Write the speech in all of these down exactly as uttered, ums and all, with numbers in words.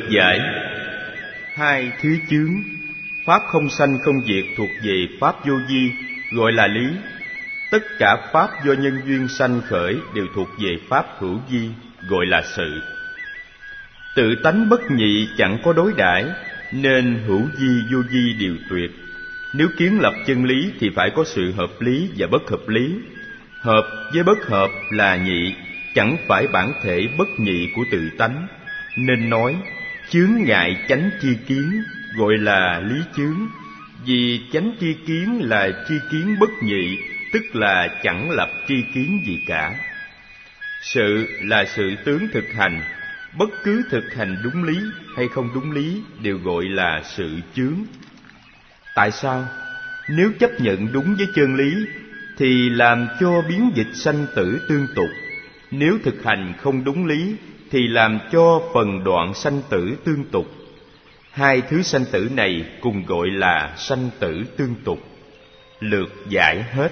giải. Hai thứ chướng. Pháp không sanh không diệt thuộc về pháp vô vi, gọi là lý. Tất cả pháp do nhân duyên sanh khởi đều thuộc về pháp hữu vi, gọi là sự. Tự tánh bất nhị, chẳng có đối đãi, nên hữu vi vô vi đều tuyệt. Nếu kiến lập chân lý thì phải có sự hợp lý và bất hợp lý. Hợp với bất hợp là nhị, chẳng phải bản thể bất nhị của tự tánh, nên nói chướng ngại chánh tri kiến, gọi là lý chướng. Vì chánh tri kiến là tri kiến bất nhị, tức là chẳng lập tri kiến gì cả. Sự là sự tướng thực hành, bất cứ thực hành đúng lý hay không đúng lý đều gọi là sự chướng. Tại sao? Nếu chấp nhận đúng với chân lý thì làm cho biến dịch sanh tử tương tục. Nếu thực hành không đúng lý thì làm cho phần đoạn sanh tử tương tục. Hai thứ sanh tử này cùng gọi là sanh tử tương tục. Lược giải hết.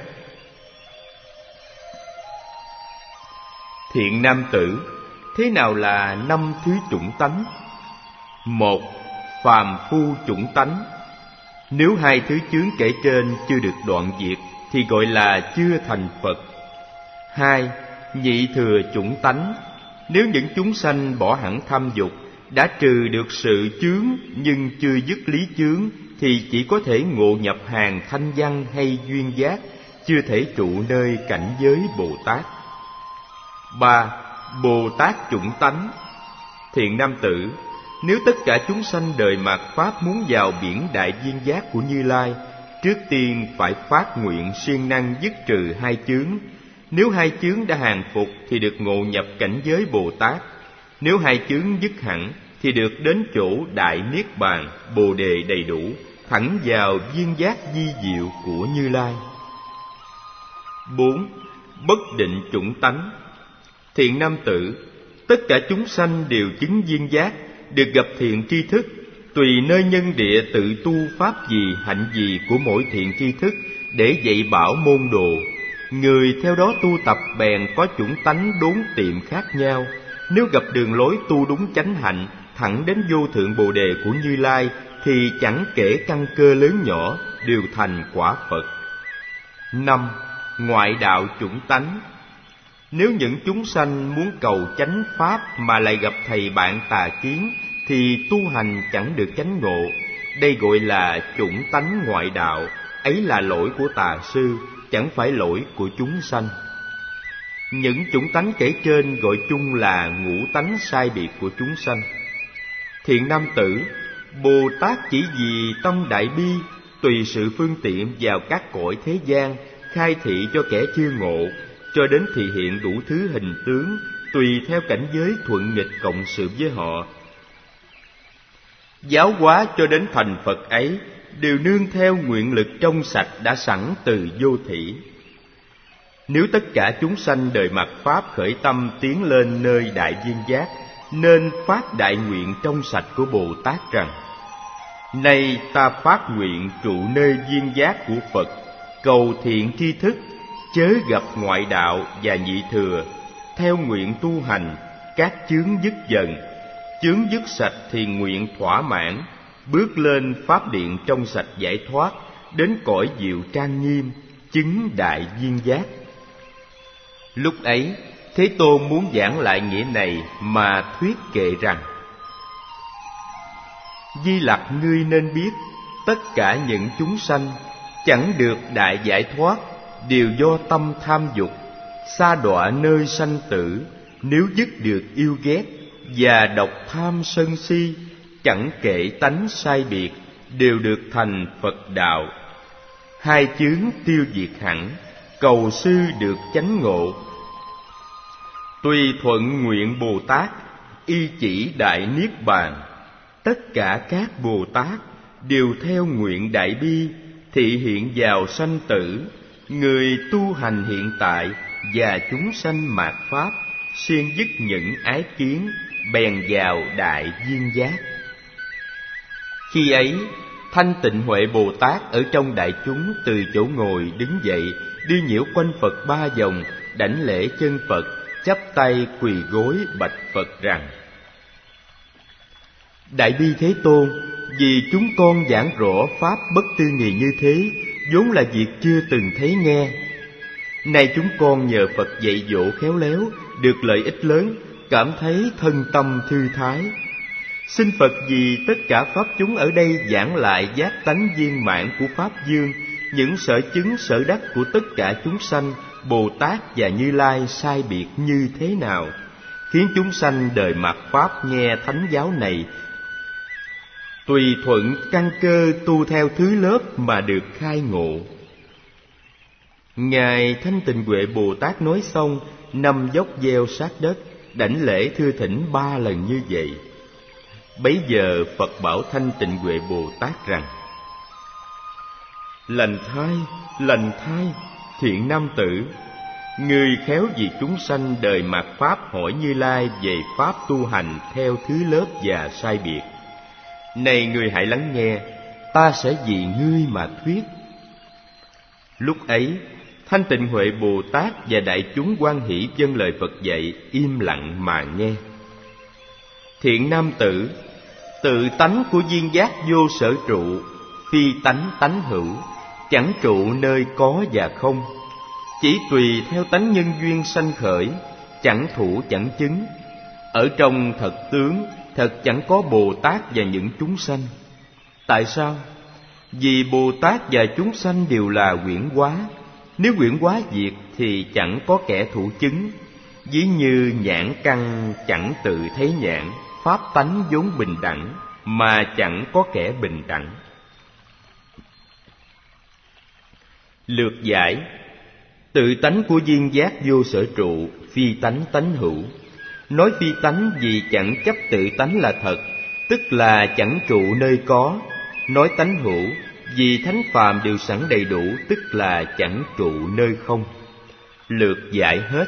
Thiện nam tử, thế nào là năm thứ chủng tánh? Một, phàm phu chủng tánh. Nếu hai thứ chướng kể trên chưa được đoạn diệt thì gọi là chưa thành Phật. Hai, nhị thừa chủng tánh. Nếu những chúng sanh bỏ hẳn tham dục, đã trừ được sự chướng nhưng chưa dứt lý chướng, thì chỉ có thể ngộ nhập hàng thanh văn hay duyên giác, chưa thể trụ nơi cảnh giới Bồ Tát. Ba, Bồ Tát chủng tánh. Thiện nam tử, nếu tất cả chúng sanh đời mạt Pháp muốn vào biển đại duyên giác của Như Lai, trước tiên phải phát nguyện siêng năng dứt trừ hai chướng. Nếu hai chướng đã hàng phục thì được ngộ nhập cảnh giới Bồ Tát. Nếu hai chướng dứt hẳn thì được đến chỗ đại niết bàn, Bồ đề đầy đủ, thẳng vào duyên giác vi diệu của Như Lai. Bốn, bất định chủng tánh. Thiện nam tử, tất cả chúng sanh đều chứng duyên giác, được gặp thiện tri thức, tùy nơi nhân địa tự tu pháp gì hạnh gì của mỗi thiện tri thức để dạy bảo môn đồ. Người theo đó tu tập bèn có chủng tánh đốn tiệm khác nhau. Nếu gặp đường lối tu đúng chánh hạnh, thẳng đến vô thượng Bồ đề của Như Lai, thì chẳng kể căn cơ lớn nhỏ, đều thành quả Phật. Năm, ngoại đạo chủng tánh. Nếu những chúng sanh muốn cầu chánh pháp mà lại gặp thầy bạn tà kiến, thì tu hành chẳng được chánh ngộ. Đây gọi là chủng tánh ngoại đạo. Ấy là lỗi của tà sư, chẳng phải lỗi của chúng sanh. Những chủng tánh kể trên gọi chung là ngũ tánh sai biệt của chúng sanh. Thiện nam tử, Bồ Tát chỉ vì tâm đại bi, tùy sự phương tiện vào các cõi thế gian, khai thị cho kẻ chưa ngộ, cho đến thị hiện đủ thứ hình tướng, tùy theo cảnh giới thuận nghịch cộng sự với họ. Giáo hóa cho đến thành Phật ấy đều nương theo nguyện lực trong sạch đã sẵn từ vô thỉ. Nếu tất cả chúng sanh đời mạt Pháp khởi tâm tiến lên nơi đại duyên giác, nên phát đại nguyện trong sạch của Bồ Tát rằng: nay ta phát nguyện trụ nơi duyên giác của Phật, cầu thiện tri thức, chớ gặp ngoại đạo và nhị thừa. Theo nguyện tu hành, các chướng dứt dần, chướng dứt sạch thì nguyện thỏa mãn, bước lên pháp điện trong sạch giải thoát, đến cõi diệu trang nghiêm, chứng đại duyên giác. Lúc ấy, Thế Tôn muốn giảng lại nghĩa này mà thuyết kệ rằng: Di Lặc, ngươi nên biết, tất cả những chúng sanh chẳng được đại giải thoát, đều do tâm tham dục, sa đọa nơi sanh tử. Nếu dứt được yêu ghét và độc tham sân si, chẳng kể tánh sai biệt, đều được thành Phật đạo. Hai chướng tiêu diệt hẳn, cầu sư được chánh ngộ. Tùy thuận nguyện Bồ Tát, y chỉ đại niết bàn. Tất cả các Bồ Tát đều theo nguyện đại bi, thị hiện vào sanh tử. Người tu hành hiện tại và chúng sanh mạt Pháp, siêng dứt những ái kiến, bèn vào đại duyên giác. Khi ấy, Thanh Tịnh Huệ Bồ Tát ở trong đại chúng từ chỗ ngồi đứng dậy, đi nhiễu quanh Phật ba vòng, đảnh lễ chân Phật, chắp tay quỳ gối bạch Phật rằng: Đại bi Thế Tôn, vì chúng con giảng rõ pháp bất tư nghì như thế, vốn là việc chưa từng thấy nghe. Nay chúng con nhờ Phật dạy dỗ khéo léo, được lợi ích lớn, cảm thấy thân tâm thư thái. Xin Phật vì tất cả pháp chúng ở đây giảng lại giác tánh viên mãn của Pháp Dương, những sở chứng sở đắc của tất cả chúng sanh, Bồ Tát và Như Lai sai biệt như thế nào, khiến chúng sanh đời mạt Pháp nghe thánh giáo này tùy thuận căn cơ tu theo thứ lớp mà được khai ngộ. Ngài Thanh Tịnh Huệ Bồ Tát nói xong, nằm dốc gieo sát đất, đảnh lễ thưa thỉnh ba lần như vậy. Bấy giờ Phật bảo Thanh Tịnh Huệ Bồ Tát rằng: Lành thai, lành thai, thiện nam tử, người khéo vì chúng sanh đời mạt Pháp hỏi Như Lai về pháp tu hành theo thứ lớp và sai biệt. Này người hãy lắng nghe, ta sẽ vì ngươi mà thuyết. Lúc ấy, Thanh Tịnh Huệ Bồ Tát và đại chúng hoan hỷ vâng lời Phật dạy, im lặng mà nghe. Thiện nam tử, tự tánh của viên giác vô sở trụ, phi tánh tánh hữu, chẳng trụ nơi có và không, chỉ tùy theo tánh nhân duyên sanh khởi, chẳng thủ chẳng chứng. Ở trong thật tướng, thật chẳng có Bồ Tát và những chúng sanh. Tại sao? Vì Bồ Tát và chúng sanh đều là huyễn hóa. Nếu huyễn hóa diệt thì chẳng có kẻ thủ chứng. Ví như nhãn căn chẳng tự thấy nhãn, pháp tánh vốn bình đẳng, mà chẳng có kẻ bình đẳng. Lược giải: tự tánh của viên giác vô sở trụ, phi tánh tánh hữu. Nói phi tánh vì chẳng chấp tự tánh là thật, tức là chẳng trụ nơi có. Nói tánh hữu vì thánh phàm đều sẵn đầy đủ, tức là chẳng trụ nơi không. Lược giải hết.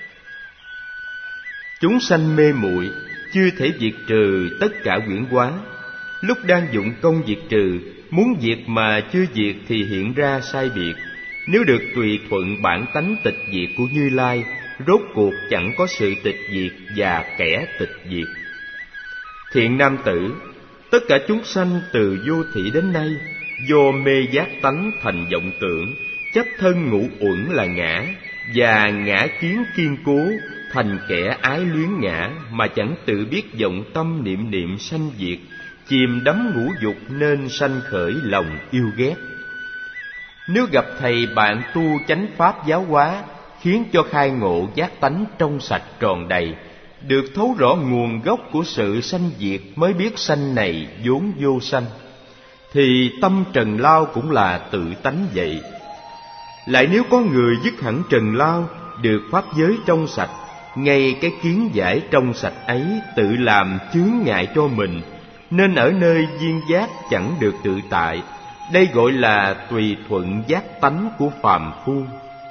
Chúng sanh mê muội, chưa thể diệt trừ tất cả huyễn hóa. Lúc đang dụng công diệt trừ, muốn diệt mà chưa diệt thì hiện ra sai biệt. Nếu được tùy thuận bản tánh tịch diệt của Như Lai, rốt cuộc chẳng có sự tịch diệt và kẻ tịch diệt. Thiện nam tử, tất cả chúng sanh từ vô thị đến nay, do mê giác tánh thành vọng tưởng, chấp thân ngũ uẩn là ngã, và ngã kiến kiên cố, thành kẻ ái luyến ngã, mà chẳng tự biết vọng tâm niệm niệm sanh diệt, chìm đắm ngũ dục nên sanh khởi lòng yêu ghét. Nếu gặp thầy bạn tu chánh pháp giáo hóa, khiến cho khai ngộ giác tánh trong sạch tròn đầy, được thấu rõ nguồn gốc của sự sanh diệt, mới biết sanh này vốn vô sanh, thì tâm trần lao cũng là tự tánh vậy. Lại nếu có người dứt hẳn trần lao, được pháp giới trong sạch, ngay cái kiến giải trong sạch ấy tự làm chướng ngại cho mình, nên ở nơi viên giác chẳng được tự tại. Đây gọi là tùy thuận giác tánh của phàm phu.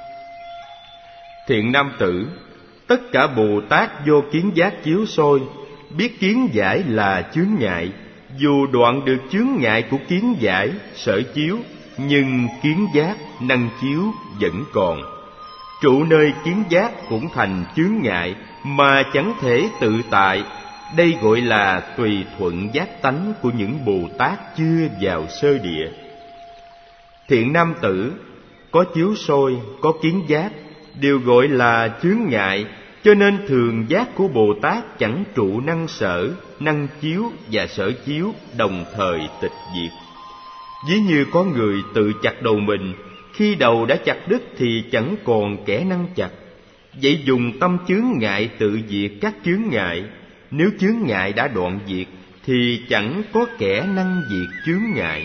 Thiện nam tử, tất cả Bồ Tát do kiến giác chiếu soi, biết kiến giải là chướng ngại. Dù đoạn được chướng ngại của kiến giải, sở chiếu, nhưng kiến giác, năng chiếu vẫn còn. Trụ nơi kiến giác cũng thành chướng ngại, mà chẳng thể tự tại. Đây gọi là tùy thuận giác tánh của những Bồ Tát chưa vào sơ địa. Thiện nam tử, có chiếu soi, có kiến giác, đều gọi là chướng ngại, cho nên thường giác của Bồ Tát chẳng trụ năng sở, năng chiếu và sở chiếu đồng thời tịch diệt. Ví như có người tự chặt đầu mình, khi đầu đã chặt đứt thì chẳng còn kẻ năng chặt. Vậy dùng tâm chướng ngại tự diệt các chướng ngại. Nếu chướng ngại đã đoạn diệt thì chẳng có kẻ năng diệt chướng ngại.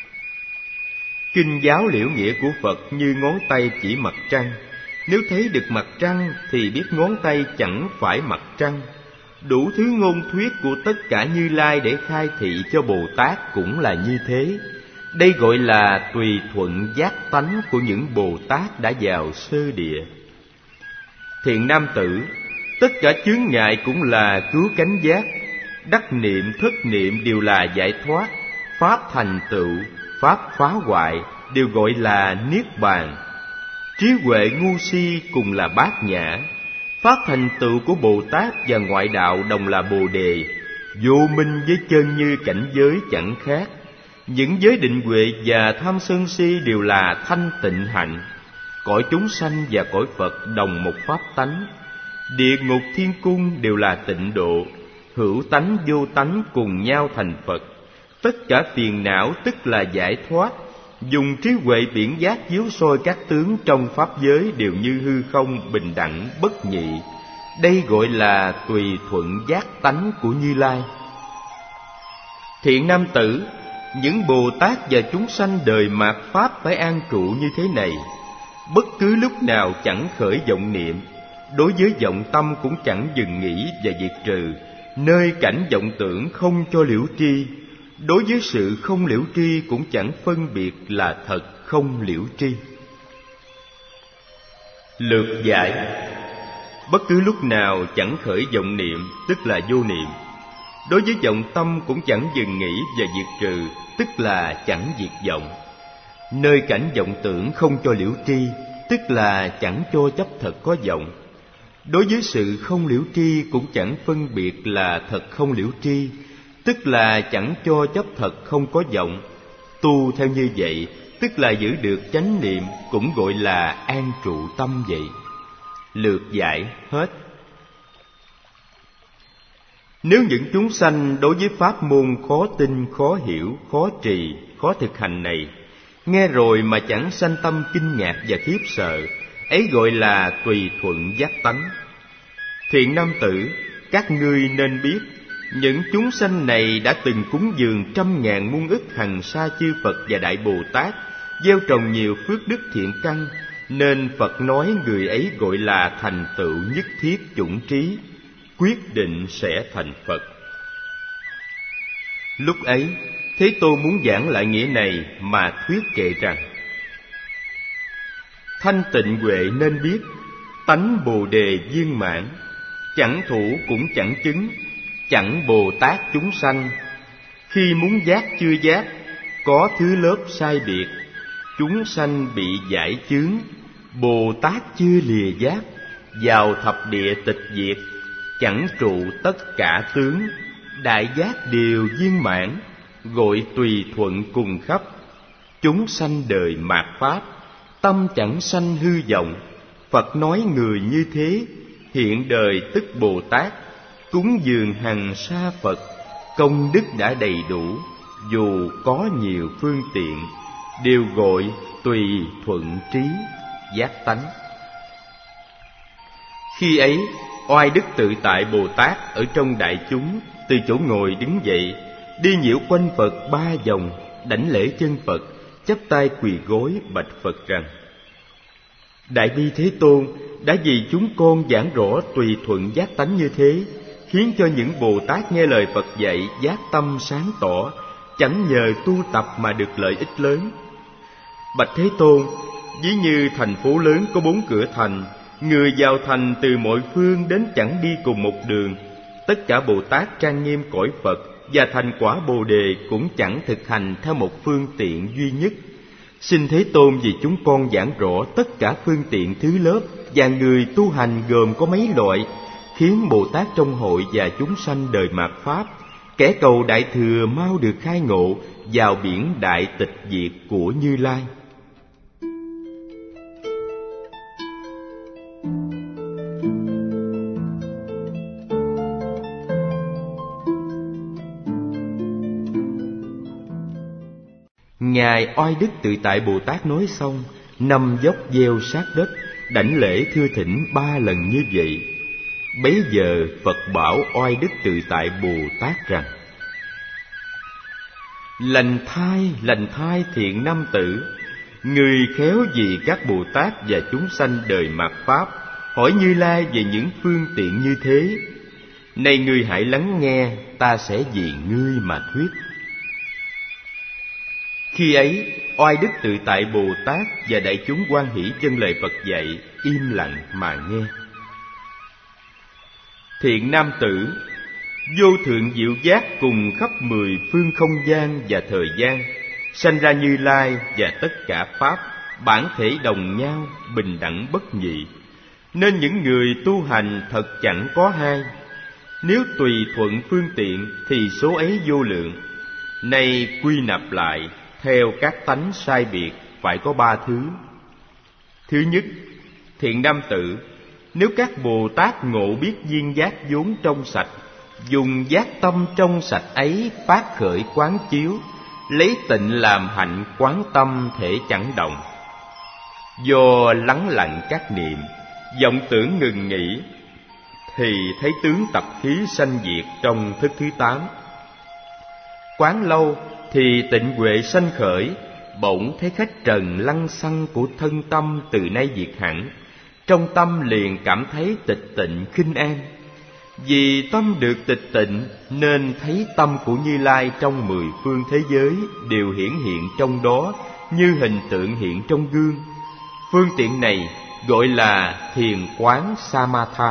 Kinh giáo liễu nghĩa của Phật như ngón tay chỉ mặt trăng. Nếu thấy được mặt trăng thì biết ngón tay chẳng phải mặt trăng. Đủ thứ ngôn thuyết của tất cả Như Lai để khai thị cho Bồ Tát cũng là như thế. Đây gọi là tùy thuận giác tánh của những Bồ Tát đã vào sơ địa. Thiện nam tử, tất cả chướng ngại cũng là cứu cánh giác. Đắc niệm thất niệm đều là giải thoát. Pháp thành tựu, pháp phá hoại đều gọi là niết bàn. Trí huệ ngu si cùng là bát nhã. Pháp thành tựu của Bồ Tát và ngoại đạo đồng là Bồ đề. vô minh với chân như cảnh giới chẳng khác. Những giới định huệ và tham sân si đều là thanh tịnh hạnh. Cõi chúng sanh và cõi Phật đồng một pháp tánh. Địa ngục thiên cung đều là tịnh độ. Hữu tánh vô tánh cùng nhau thành Phật. Tất cả phiền não tức là giải thoát. Dùng trí huệ biển giác chiếu soi các tướng trong pháp giới đều như hư không, bình đẳng, bất nhị. Đây gọi là tùy thuận giác tánh của Như Lai. Thiện nam tử, những Bồ Tát và chúng sanh đời mạt Pháp phải an trụ như thế này. Bất cứ lúc nào chẳng khởi vọng niệm, đối với vọng tâm cũng chẳng dừng nghỉ và diệt trừ. Nơi cảnh vọng tưởng không cho liễu tri, đối với sự không liễu tri cũng chẳng phân biệt là thật không liễu tri. Lược giải: bất cứ lúc nào chẳng khởi vọng niệm, tức là vô niệm. Đối với vọng tâm cũng chẳng dừng nghỉ và diệt trừ, tức là chẳng diệt vọng. Nơi cảnh vọng tưởng không cho liễu tri, tức là chẳng cho chấp thật có vọng. Đối với sự không liễu tri cũng chẳng phân biệt là thật không liễu tri, tức là chẳng cho chấp thật không có vọng. Tu theo như vậy, tức là giữ được chánh niệm, cũng gọi là an trụ tâm vậy. Lược giải hết. Nếu những chúng sanh đối với pháp môn khó tin, khó hiểu, khó trì, khó thực hành này, nghe rồi mà chẳng sanh tâm kinh ngạc và khiếp sợ, ấy gọi là tùy thuận giác tánh. Thiện nam tử, các ngươi nên biết, những chúng sanh này đã từng cúng dường trăm ngàn muôn ức hằng sa chư Phật và Đại Bồ Tát, gieo trồng nhiều phước đức thiện căn, nên Phật nói người ấy gọi là thành tựu nhất thiết chủng trí, quyết định sẽ thành Phật. Lúc ấy, Thế Tôn muốn giảng lại nghĩa này mà thuyết kệ rằng: thanh tịnh huệ nên biết, tánh Bồ Đề viên mãn, chẳng thủ cũng chẳng chứng, chẳng Bồ Tát chúng sanh. Khi muốn giác chưa giác, có thứ lớp sai biệt, chúng sanh bị giải chướng, Bồ Tát chưa lìa giác, vào thập địa tịch diệt, chẳng trụ tất cả tướng, đại giác đều viên mãn, gọi tùy thuận cùng khắp. Chúng sanh đời mạt Pháp, tâm chẳng sanh hư vọng. Phật nói người như thế, hiện đời tức Bồ Tát, cúng dường hằng sa Phật, công đức đã đầy đủ, dù có nhiều phương tiện, đều gọi tùy thuận trí, giác tánh. Khi ấy, oai đức tự tại Bồ Tát ở trong đại chúng, từ chỗ ngồi đứng dậy, đi nhiễu quanh Phật ba vòng, đảnh lễ chân Phật, chắp tay quỳ gối bạch Phật rằng: Đại bi Thế Tôn, đã vì chúng con giảng rõ tùy thuận giác tánh như thế, khiến cho những Bồ Tát nghe lời Phật dạy giác tâm sáng tỏ, chẳng nhờ tu tập mà được lợi ích lớn. Bạch Thế Tôn, ví như thành phố lớn có bốn cửa thành, người vào thành từ mọi phương đến chẳng đi cùng một đường. Tất cả Bồ Tát trang nghiêm cõi Phật và thành quả Bồ Đề cũng chẳng thực hành theo một phương tiện duy nhất. Xin Thế Tôn vì chúng con giảng rõ tất cả phương tiện thứ lớp và người tu hành gồm có mấy loại, khiến Bồ Tát trong hội và chúng sanh đời mạt Pháp, kẻ cầu đại thừa mau được khai ngộ vào biển đại tịch diệt của Như Lai. Ngài Oai Đức Tự Tại Bồ Tát nói xong, nằm dốc gieo sát đất, đảnh lễ thưa thỉnh ba lần như vậy. Bấy giờ Phật bảo Oai Đức Tự Tại Bồ Tát rằng: Lành thai, lành thai thiện nam tử, người khéo vì các Bồ Tát và chúng sanh đời mạt Pháp, hỏi Như Lai về những phương tiện như thế. Này ngươi hãy lắng nghe, ta sẽ vì ngươi mà thuyết. Khi ấy, Oai Đức Tự Tại Bồ Tát và đại chúng hoan hỷ chân lời Phật dạy, im lặng mà nghe. Thiện nam tử, vô thượng diệu giác cùng khắp mười phương không gian và thời gian, sanh ra Như Lai và tất cả Pháp, bản thể đồng nhau, bình đẳng bất nhị. Nên những người tu hành thật chẳng có hai. Nếu tùy thuận phương tiện thì số ấy vô lượng. Nay quy nạp lại, theo các tánh sai biệt phải có ba thứ. Thứ nhất, thiện nam tử, nếu các Bồ Tát ngộ biết duyên giác vốn trong sạch, dùng giác tâm trong sạch ấy phát khởi quán chiếu, lấy tịnh làm hạnh quán tâm thể chẳng động. Do lắng lặng các niệm, vọng tưởng ngừng nghỉ, thì thấy tướng tập khí sanh diệt trong thức thứ tám. Quán lâu thì tịnh huệ sanh khởi, bỗng thấy khách trần lăng xăng của thân tâm từ nay diệt hẳn. Trong tâm liền cảm thấy tịch tịnh khinh an. Vì tâm được tịch tịnh nên thấy tâm của Như Lai trong mười phương thế giới đều hiển hiện trong đó như hình tượng hiện trong gương. Phương tiện này gọi là thiền quán Samatha.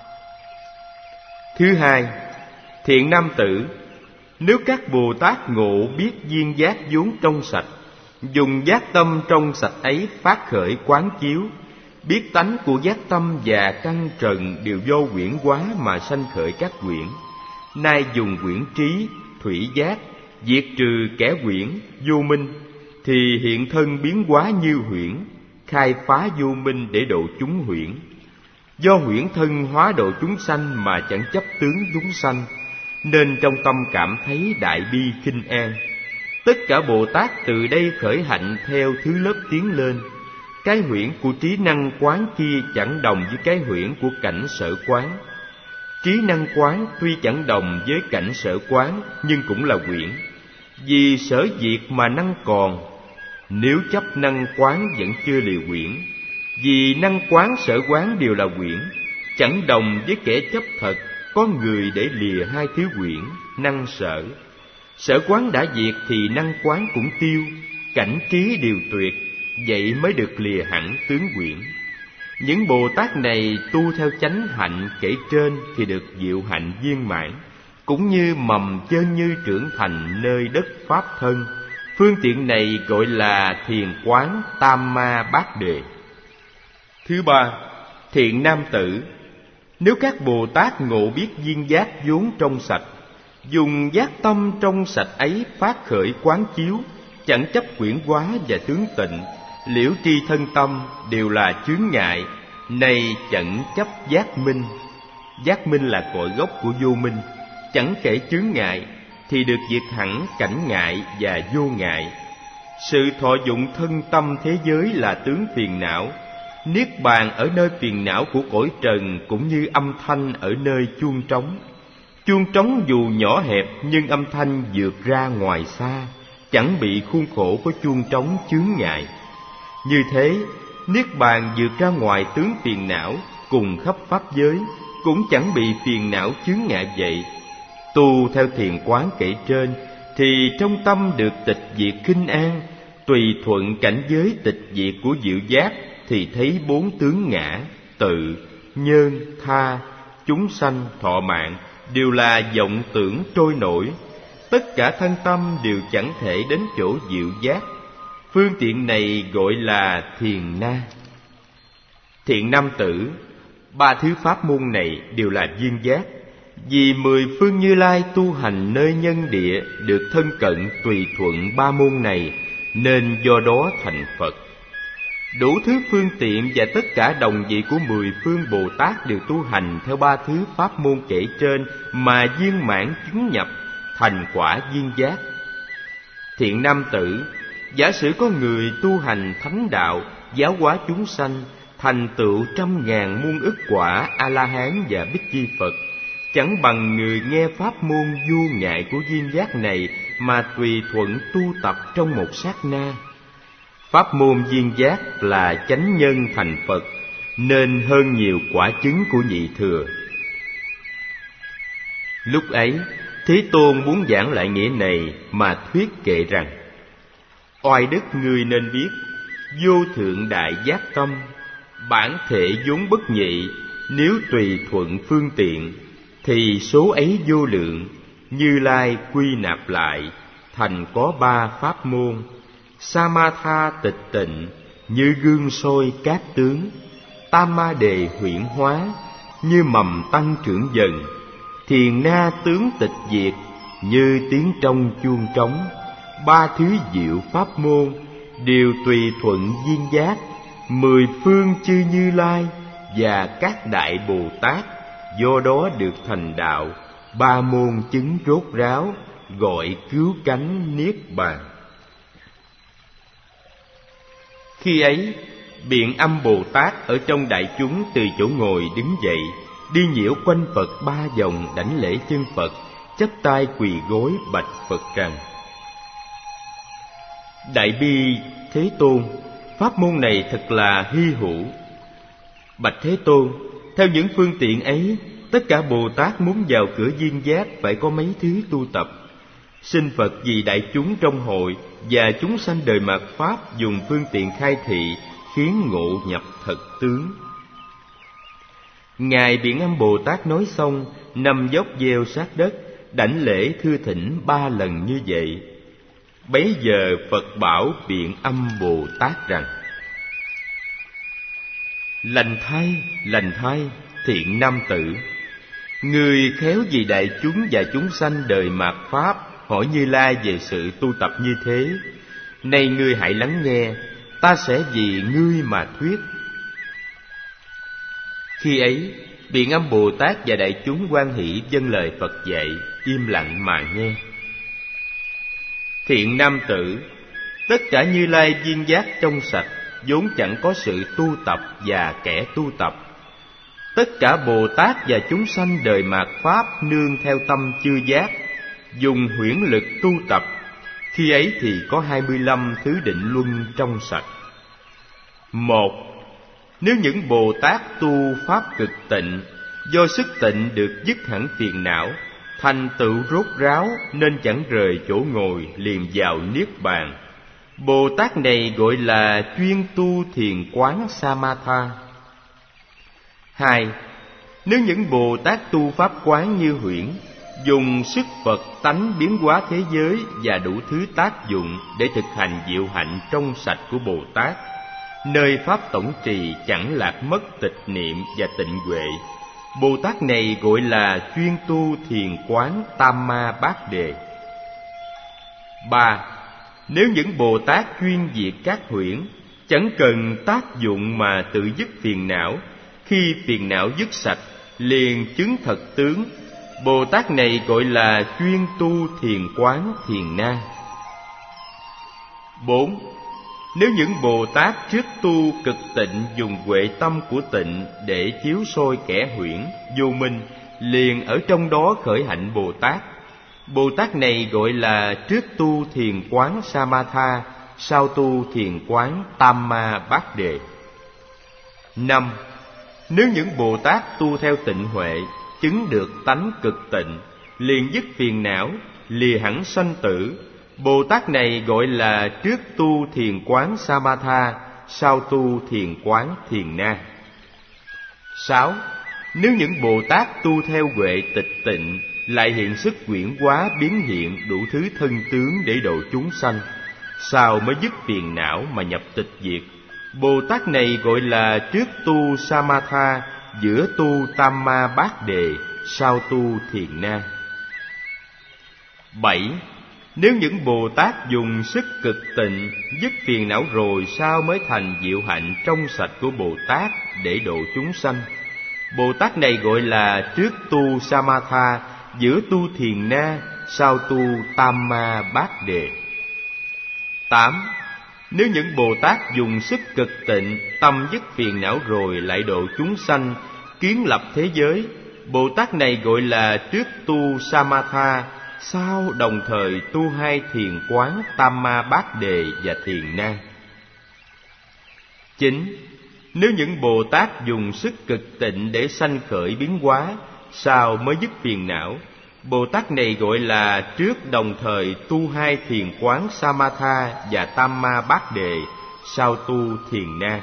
Thứ hai, thiện nam tử, nếu các Bồ Tát ngộ biết duyên giác vốn trong sạch, dùng giác tâm trong sạch ấy phát khởi quán chiếu, biết tánh của giác tâm và căn trần đều do quyển hóa mà sanh khởi các quyển. Nay dùng quyển trí, thủy giác, diệt trừ kẻ quyển, vô minh, thì hiện thân biến hóa như huyễn, khai phá vô minh để độ chúng huyễn. Do huyễn thân hóa độ chúng sanh mà chẳng chấp tướng chúng sanh, nên trong tâm cảm thấy đại bi khinh an. Tất cả Bồ Tát từ đây khởi hạnh theo thứ lớp tiến lên. Cái huyễn của trí năng quán kia chẳng đồng với cái huyễn của cảnh sở quán. Trí năng quán tuy chẳng đồng với cảnh sở quán, nhưng cũng là huyễn. Vì sở diệt mà năng còn, nếu chấp năng quán vẫn chưa lìa huyễn. Vì năng quán sở quán đều là huyễn, chẳng đồng với kẻ chấp thật, có người để lìa hai thứ huyễn, năng sở. Sở quán đã diệt thì năng quán cũng tiêu, cảnh trí đều tuyệt, vậy mới được lìa hẳn tướng huyễn. Những Bồ Tát này tu theo chánh hạnh kể trên thì được diệu hạnh viên mãn, cũng như mầm chân như trưởng thành nơi đất pháp thân. Phương tiện này gọi là thiền quán tam ma bát đề. Thứ ba, thiện nam tử, nếu các Bồ Tát ngộ biết duyên giác vốn trong sạch, dùng giác tâm trong sạch ấy phát khởi quán chiếu, chẳng chấp quyển hóa và tướng tịnh, liễu tri thân tâm đều là chướng ngại, này chẳng chấp giác minh. Giác minh là cội gốc của vô minh, chẳng kể chướng ngại, thì được diệt hẳn cảnh ngại và vô ngại. Sự thọ dụng thân tâm thế giới là tướng phiền não. Niết bàn ở nơi phiền não của cõi trần cũng như âm thanh ở nơi chuông trống. Chuông trống dù nhỏ hẹp nhưng âm thanh vượt ra ngoài xa, chẳng bị khuôn khổ của chuông trống chướng ngại. Như thế, Niết bàn vượt ra ngoài tướng phiền não, cùng khắp pháp giới, cũng chẳng bị phiền não chướng ngại vậy. Tu theo thiền quán kể trên, thì trong tâm được tịch diệt khinh an, tùy thuận cảnh giới tịch diệt của diệu giác, thì thấy bốn tướng ngã, tự, nhân, tha, chúng sanh, thọ mạng, đều là vọng tưởng trôi nổi. Tất cả thân tâm đều chẳng thể đến chỗ diệu giác. Phương tiện này gọi là thiền na. Thiện nam tử, ba thứ pháp môn này đều là duyên giác. Vì mười phương Như Lai tu hành nơi nhân địa được thân cận tùy thuận ba môn này, nên do đó thành Phật. Đủ thứ phương tiện và tất cả đồng vị của mười phương Bồ Tát đều tu hành theo ba thứ pháp môn kể trên mà viên mãn chứng nhập thành quả duyên giác. Thiện nam tử, giả sử có người tu hành thánh đạo, giáo hóa chúng sanh, thành tựu trăm ngàn muôn ức quả A-la-hán và Bích Chi Phật, chẳng bằng người nghe pháp môn vô ngại của duyên giác này mà tùy thuận tu tập trong một sát na. Pháp môn duyên giác là chánh nhân thành Phật, nên hơn nhiều quả chứng của nhị thừa. Lúc ấy, Thế Tôn muốn giảng lại nghĩa này mà thuyết kệ rằng: Oai đức ngươi nên biết, vô thượng đại giác tâm, bản thể vốn bất nhị, nếu tùy thuận phương tiện, thì số ấy vô lượng. Như Lai quy nạp lại, thành có ba pháp môn: Samatha tịch tịnh, như gương soi cát tướng; Tam ma đề huyễn hóa, như mầm tăng trưởng dần; thiền na tướng tịch diệt, như tiếng trong chuông trống. Ba thứ diệu pháp môn đều tùy thuận duyên giác, mười phương chư Như Lai và các đại Bồ Tát do đó được thành đạo. Ba môn chứng rốt ráo, gọi cứu cánh niết bàn. Khi ấy, Biện Âm Bồ Tát ở trong đại chúng từ chỗ ngồi đứng dậy, đi nhiễu quanh Phật ba vòng, đảnh lễ chân Phật, chắp tay quỳ gối bạch Phật rằng: Đại bi Thế Tôn, pháp môn này thật là hy hữu. Bạch Thế Tôn, theo những phương tiện ấy, tất cả Bồ Tát muốn vào cửa duyên giác phải có mấy thứ tu tập. Xin Phật vì đại chúng trong hội và chúng sanh đời mạt pháp dùng phương tiện khai thị, khiến ngộ nhập thật tướng. Ngài Biện Âm Bồ Tát nói xong, nằm dốc gieo sát đất, đảnh lễ thưa thỉnh ba lần như vậy. Bấy giờ Phật bảo Biện Âm Bồ Tát rằng: Lành thay, lành thay, thiện nam tử, người khéo vì đại chúng và chúng sanh đời mạt pháp hỏi Như Lai về sự tu tập như thế. Nay ngươi hãy lắng nghe, ta sẽ vì ngươi mà thuyết. Khi ấy, Biện Âm Bồ Tát và đại chúng hoan hỷ vâng lời Phật dạy, im lặng mà nghe. Thiện nam tử, tất cả Như Lai viên giác trong sạch, vốn chẳng có sự tu tập và kẻ tu tập. Tất cả Bồ Tát và chúng sanh đời mạt pháp nương theo tâm chư giác, dùng huyễn lực tu tập. Khi ấy thì có hai mươi lăm thứ định luân trong sạch. Một, nếu những Bồ Tát tu pháp cực tịnh, do sức tịnh được dứt hẳn phiền não, thành tựu rốt ráo nên chẳng rời chỗ ngồi, liền vào niết bàn. Bồ Tát này gọi là chuyên tu thiền quán Samatha. Hai, nếu những Bồ Tát tu pháp quán như huyễn, dùng sức Phật tánh biến hóa thế giới và đủ thứ tác dụng để thực hành diệu hạnh trong sạch của Bồ Tát, nơi pháp tổng trì chẳng lạc mất tịch niệm và tịnh huệ, Bồ Tát này gọi là chuyên tu thiền quán Tam Ma Bát Đề. Ba, nếu những Bồ Tát chuyên diệt các huyễn, chẳng cần tác dụng mà tự dứt phiền não, khi phiền não dứt sạch liền chứng thật tướng, Bồ Tát này gọi là chuyên tu thiền quán Thiền Na. Bốn, nếu những Bồ Tát trước tu cực tịnh dùng huệ tâm của tịnh để chiếu soi kẻ huyễn, vô minh, liền ở trong đó khởi hạnh Bồ Tát, Bồ Tát này gọi là trước tu thiền quán Samatha, sau tu thiền quán Tam Ma Bát Đề. Năm, nếu những Bồ Tát tu theo tịnh huệ, chứng được tánh cực tịnh, liền dứt phiền não, lìa hẳn sanh tử, Bồ Tát này gọi là trước tu thiền quán Samatha, sau tu thiền quán Thiền Na. Sáu, nếu những Bồ Tát tu theo huệ tịch tịnh, lại hiện sức quyển hóa biến hiện đủ thứ thân tướng để độ chúng sanh, sau mới dứt phiền não mà nhập tịch diệt, Bồ Tát này gọi là trước tu Samatha, giữa tu Tam Ma Bát Đề, sau tu Thiền Na. Bảy, nếu những Bồ Tát dùng sức cực tịnh dứt phiền não rồi, sau mới thành diệu hạnh trong sạch của Bồ Tát để độ chúng sanh, Bồ Tát này gọi là trước tu Samatha, giữa tu Thiền Na, sau tu Tam Ma Bát Đề. Tám, nếu những Bồ Tát dùng sức cực tịnh tâm dứt phiền não rồi lại độ chúng sanh, kiến lập thế giới, Bồ Tát này gọi là trước tu Samatha, sau đồng thời tu hai thiền quán Tam Ma Bát Đề và Thiền Na. Chín, nếu những Bồ Tát dùng sức cực tịnh để sanh khởi biến hóa, sau mới dứt phiền não, Bồ Tát này gọi là trước đồng thời tu hai thiền quán Samatha và Tam Ma Bát Đề, sau tu Thiền Na.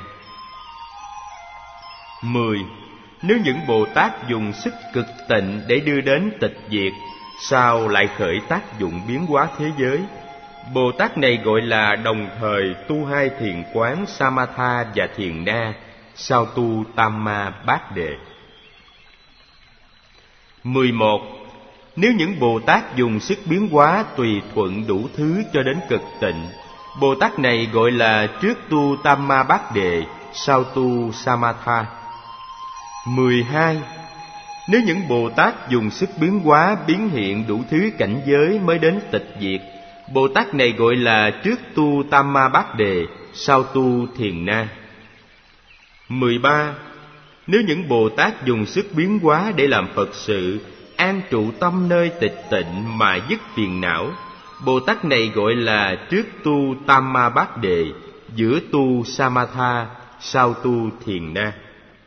Mười, nếu những Bồ Tát dùng sức cực tịnh để đưa đến tịch diệt, sau lại khởi tác dụng biến hóa thế giới, Bồ Tát này gọi là đồng thời tu hai thiền quán Samatha và Thiền Na, sau tu Tam Ma Bát Đề. mười một. Nếu những Bồ Tát dùng sức biến hóa tùy thuận đủ thứ cho đến cực tịnh, Bồ Tát này gọi là trước tu Tam Ma Bát Đề, sau tu Samatha. mười hai. Nếu những Bồ Tát dùng sức biến hóa biến hiện đủ thứ cảnh giới mới đến tịch diệt, Bồ Tát này gọi là trước tu Tam Ma Bát Đề, sau tu Thiền Na. mười ba. Nếu những Bồ Tát dùng sức biến hóa để làm Phật sự, an trụ tâm nơi tịch tịnh mà dứt phiền não, Bồ Tát này gọi là trước tu Tam Ma Bát Đề, giữa tu Samatha, sau tu Thiền Na.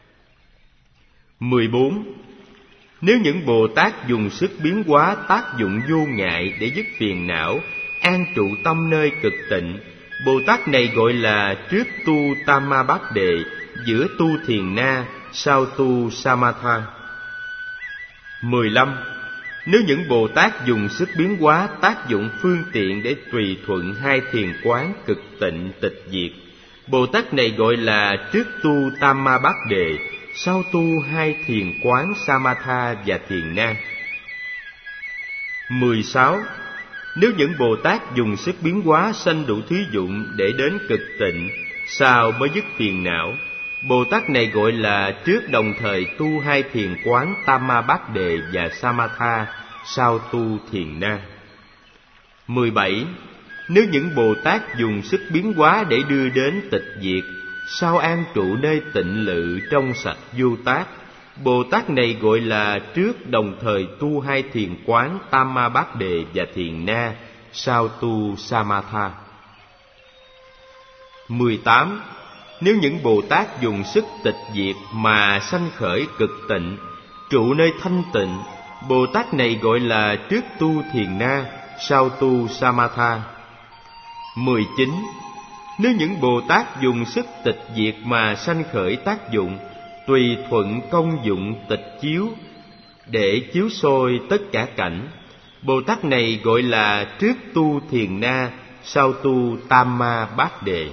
mười bốn. Nếu những Bồ Tát dùng sức biến hóa tác dụng vô ngại để dứt phiền não, an trụ tâm nơi cực tịnh, Bồ Tát này gọi là trước tu Tam Ma Bát Đề, giữa tu Thiền Na, sau tu Samatha. mười lăm. Nếu những Bồ Tát dùng sức biến hóa tác dụng phương tiện để tùy thuận hai thiền quán cực tịnh tịch diệt, Bồ Tát này gọi là trước tu Tam Ma Bát Đề, sau tu hai thiền quán Samatha và Thiền Na. mười sáu. Nếu những Bồ Tát dùng sức biến hóa sanh đủ thí dụng để đến cực tịnh, sau mới dứt phiền não, Bồ Tát này gọi là trước đồng thời tu hai thiền quán Tam Ma Bát Đề và Samatha, sau tu Thiền Na. mười bảy. Nếu những Bồ Tát dùng sức biến hóa để đưa đến tịch diệt, sau an trụ nơi tịnh lự trong sạch vô tác, Bồ Tát này gọi là trước đồng thời tu hai thiền quán Tam Ma Bát Đề và Thiền Na, sau tu Samatha. mười tám. Nếu những Bồ Tát dùng sức tịch diệt mà sanh khởi cực tịnh, trụ nơi thanh tịnh, Bồ Tát này gọi là trước tu Thiền Na, sau tu Samatha. mười chín. Nếu những Bồ Tát dùng sức tịch diệt mà sanh khởi tác dụng tùy thuận công dụng tịch chiếu để chiếu soi tất cả cảnh, Bồ Tát này gọi là trước tu Thiền Na, sau tu Tam Ma Bát Đề.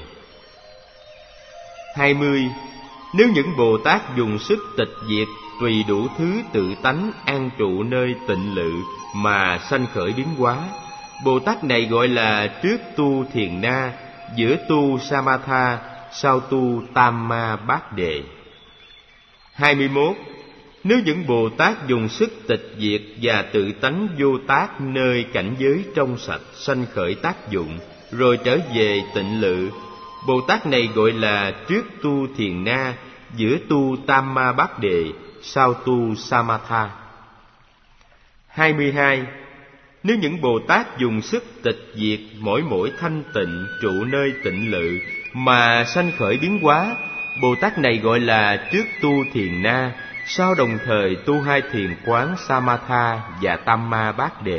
hai mươi. Nếu những Bồ Tát dùng sức tịch diệt tùy đủ thứ tự tánh an trụ nơi tịnh lự mà sanh khởi biến hóa, Bồ Tát này gọi là trước tu Thiền Na, giữa tu Samatha, sau tu Tam Ma Bát Đề. hai mươi mốt. Nếu những Bồ Tát dùng sức tịch diệt và tự tánh vô tác nơi cảnh giới trong sạch sanh khởi tác dụng, rồi trở về tịnh lự, Bồ Tát này gọi là trước tu Thiền Na, giữa tu Tam Ma Bát Đề, sau tu Samatha. hai mươi hai. Nếu những Bồ Tát dùng sức tịch diệt mỗi mỗi thanh tịnh trụ nơi tịnh lự mà sanh khởi biến hóa, Bồ Tát này gọi là trước tu Thiền Na, sau đồng thời tu hai thiền quán Samatha và Tam Ma Bát Đề.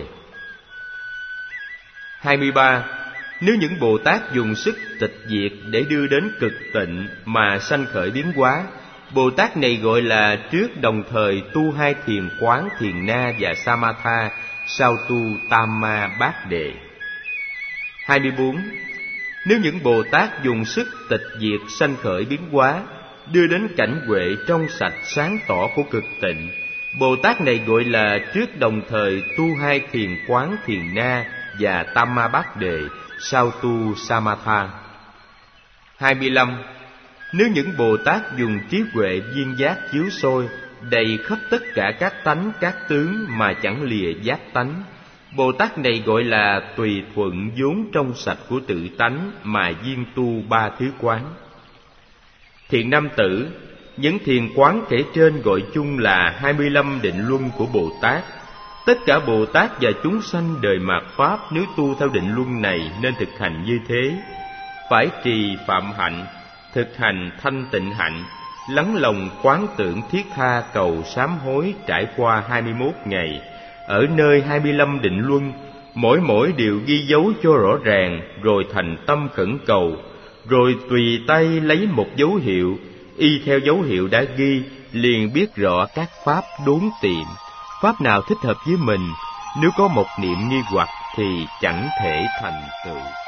hai mươi ba. Nếu những Bồ Tát dùng sức tịch diệt để đưa đến cực tịnh mà sanh khởi biến hóa, Bồ Tát này gọi là trước đồng thời tu hai thiền quán Thiền Na và Samatha, sau tu Tam Ma Bát Đề. hai mươi bốn. Nếu những Bồ Tát dùng sức tịch diệt sanh khởi biến hóa, đưa đến cảnh huệ trong sạch sáng tỏ của cực tịnh, Bồ Tát này gọi là trước đồng thời tu hai thiền quán Thiền Na và Tam Ma Bát Đề, sau tu Samatha. hai mươi lăm. Nếu những Bồ Tát dùng trí huệ viên giác chiếu soi đầy khắp tất cả các tánh các tướng mà chẳng lìa giác tánh, Bồ Tát này gọi là tùy thuận vốn trong sạch của tự tánh mà viên tu ba thứ quán. Thiện nam tử, những thiền quán kể trên gọi chung là hai mươi lăm định luân của Bồ Tát. Tất cả Bồ Tát và chúng sanh đời mạt Pháp nếu tu theo định luân này nên thực hành như thế. Phải trì phạm hạnh, thực hành thanh tịnh hạnh, lắng lòng quán tưởng thiết tha cầu sám hối trải qua hai mươi mốt ngày. Ở nơi hai mươi lăm định luân, mỗi mỗi đều ghi dấu cho rõ ràng, rồi thành tâm khẩn cầu, rồi tùy tay lấy một dấu hiệu, y theo dấu hiệu đã ghi, liền biết rõ các pháp đốn tiệm, pháp nào thích hợp với mình. Nếu có một niệm nghi hoặc thì chẳng thể thành tựu.